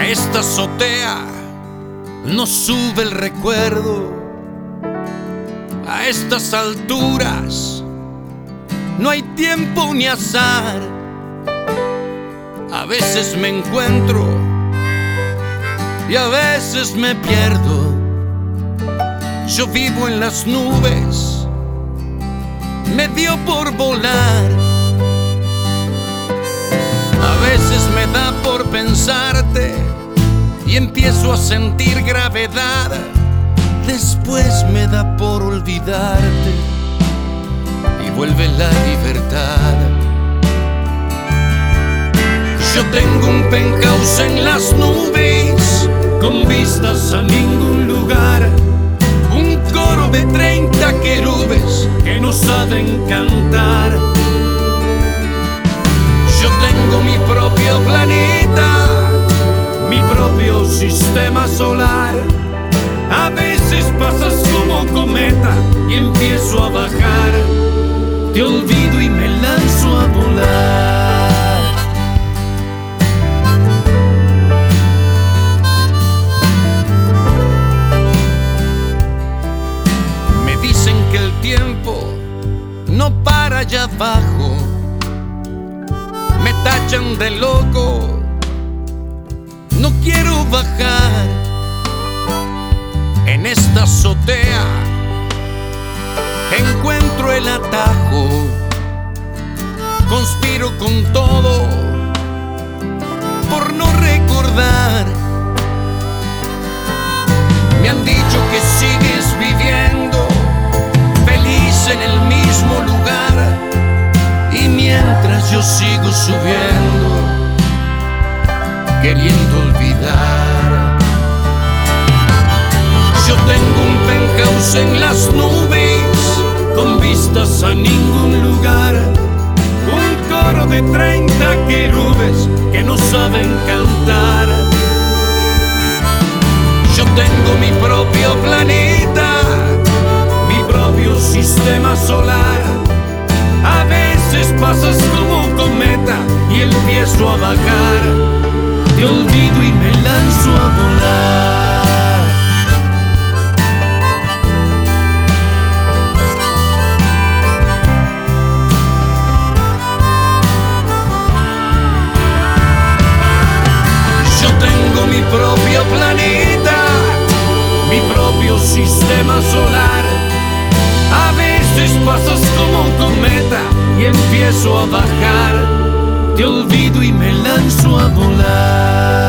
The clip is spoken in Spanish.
A esta azotea no sube el recuerdo. A estas alturas no hay tiempo ni azar. A veces me encuentro y a veces me pierdo. Yo vivo en las nubes, me dio por volar. A veces me da por pensarte y empiezo a sentir gravedad. Después me da por olvidarte y vuelve la libertad. Yo tengo un penthouse en las nubes, con vistas a ningún lugar. Un coro de 30 querubes que no saben cantar. Yo tengo mi propio planeta, mi propio sistema solar. A veces pasas como cometa y empiezo a bajar. Te olvido y me lanzo a volar. Me dicen que el tiempo no para allá abajo. Me tachan de loco, no quiero bajar. En esta azotea encuentro el atajo. Conspiro con todo por no recordar. Me han dicho que sigues viviendo feliz en el mismo lugar, y mientras yo sigo subiendo, queriendo olvidar. Yo tengo un penthouse en las nubes, con vistas a ningún lugar. Un coro de 30 querubes que no saben cantar. Yo tengo mi propio planeta, mi propio sistema solar. A veces pasas como cometa y empiezo a bajar. Te olvido y me lanzo a volar. Yo tengo mi propio planeta, mi propio sistema solar. A veces pasas como cometa y empiezo a bajar. Te olvido y me lanzo a volar.